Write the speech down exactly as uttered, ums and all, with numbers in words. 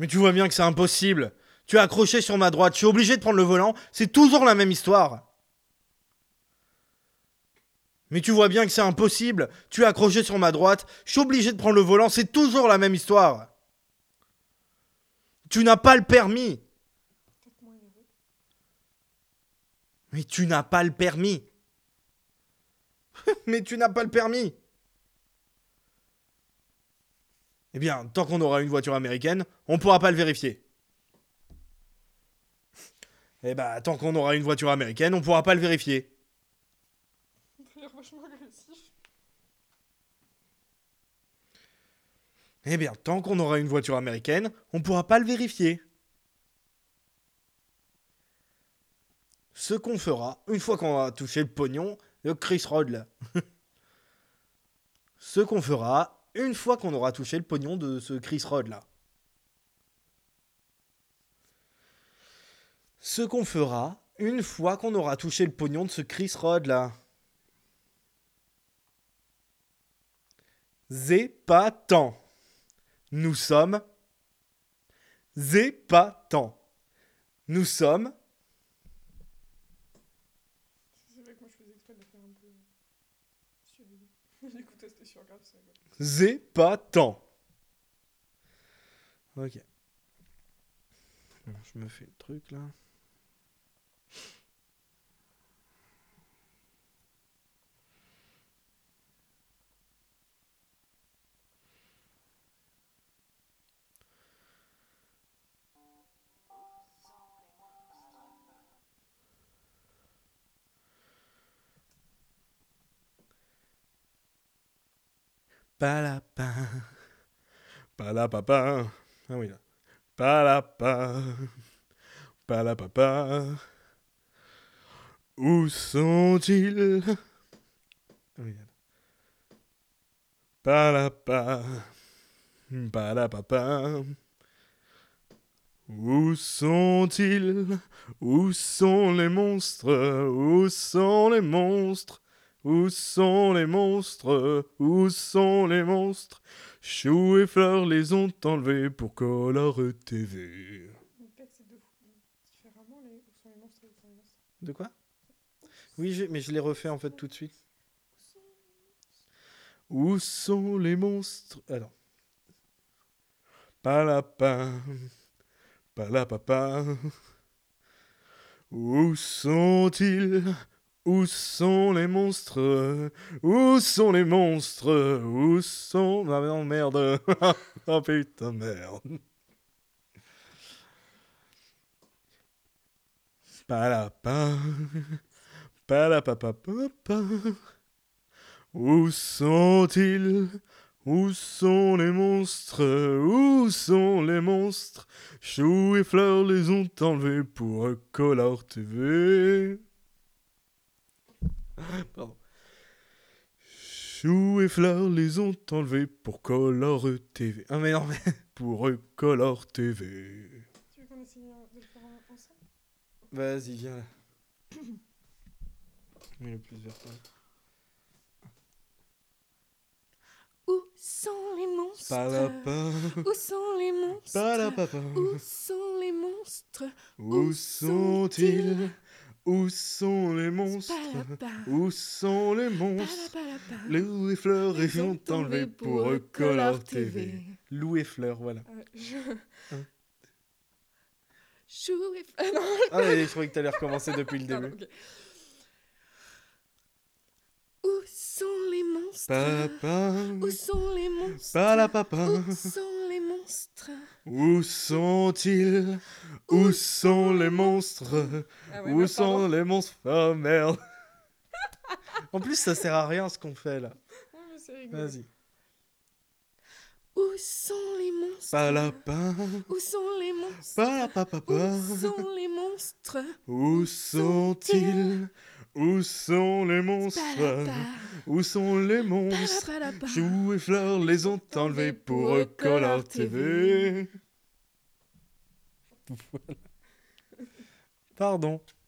Mais tu vois bien que c'est impossible. Tu es accroché sur ma droite, je suis obligé de prendre le volant, c'est toujours la même histoire. Mais tu vois bien que c'est impossible. Tu es accroché sur ma droite, je suis obligé de prendre le volant, c'est toujours la même histoire. Tu n'as pas le permis. Mais tu n'as pas le permis. Mais tu n'as pas le permis. Eh bien, tant qu'on aura une voiture américaine, on pourra pas le vérifier. Eh bah, tant qu'on aura une voiture américaine, on pourra pas le vérifier. T'as l'air vachement agressif. Eh bien, tant qu'on aura une voiture américaine, on pourra pas le vérifier. Ce qu'on fera, une fois qu'on aura touché le pognon, le Chris Rod là. Ce qu'on fera, une fois qu'on aura touché le pognon de ce Chris Rod là. Ce qu'on fera, une fois qu'on aura touché le pognon de ce Chris Rod là. Zépatants. Nous sommes épatants. Nous sommes C'est vrai que moi je faisais exprès de la faire un peu suavie. Du coup, toi c'était super grave, ça rigole. épatants. Ok. Bon, je me fais le truc là. Palapin. Palapapin. Ah oui là. Palapin. Palapapa. Où sont-ils? Ah oui là. Palapa. Palapapa. Où sont-ils? Où sont les monstres? Où sont les monstres? Où sont les monstres? Où sont les monstres? Chou et Fleur les ont enlevés pour Color T V. Mais peut-être c'est deux fois différemment les... Où sont les monstres et où sont les monstres. De quoi? Oui, je- mais je l'ai refait en fait tout de suite. Où sont les monstres? Alors. Palapin. Palapapa. Où sont-ils? Où sont les monstres? Où sont les monstres? Où sont... Ah non, merde. Oh putain, merde. Palapin. Palapapapapa. Où sont-ils? Où sont les monstres? Où sont les monstres? Chou et Fleur les ont enlevés pour Color T V. Pardon. Chou et Fleur les ont enlevés pour Color T V. Ah mais non, mais pour Color T V. Tu veux qu'on essaye de le faire ensemble? Vas-y, viens là. Mets le plus vers toi. Où sont les monstres? Palapin. Où sont les monstres? Palapapa. Où sont les monstres? Où sont-ils? Où sont les monstres? Palapa. Où sont les monstres? Palapalapa. Lou et Fleur Les les ont ont enlevés enlevés pour pour Color Color T V. T V. Lou et Fleur, voilà. Euh, je... Chou et Fleur. Ah non, Ah mais je croyais que t'allais recommencer depuis le pardon, début. ok. où sont les monstres? Palapin. Où sont les monstres? Palapapa. Où sont les monstres? Où sont-ils? Où sont les monstres? Ah ouais, Où merde, sont pardon. les monstres? Oh merde. En plus, ça sert à rien ce qu'on fait là. Ouais, mais c'est rigolo. Vas-y. Où sont les monstres? Palapin. Où sont les monstres? Palapapapa. Où sont les monstres? Où sont-ils? Où sont les monstres? Palapa. Où sont les monstres? Palapalapa. Chou et Fleur les ont enlevés pour Color T V. Voilà. Pardon.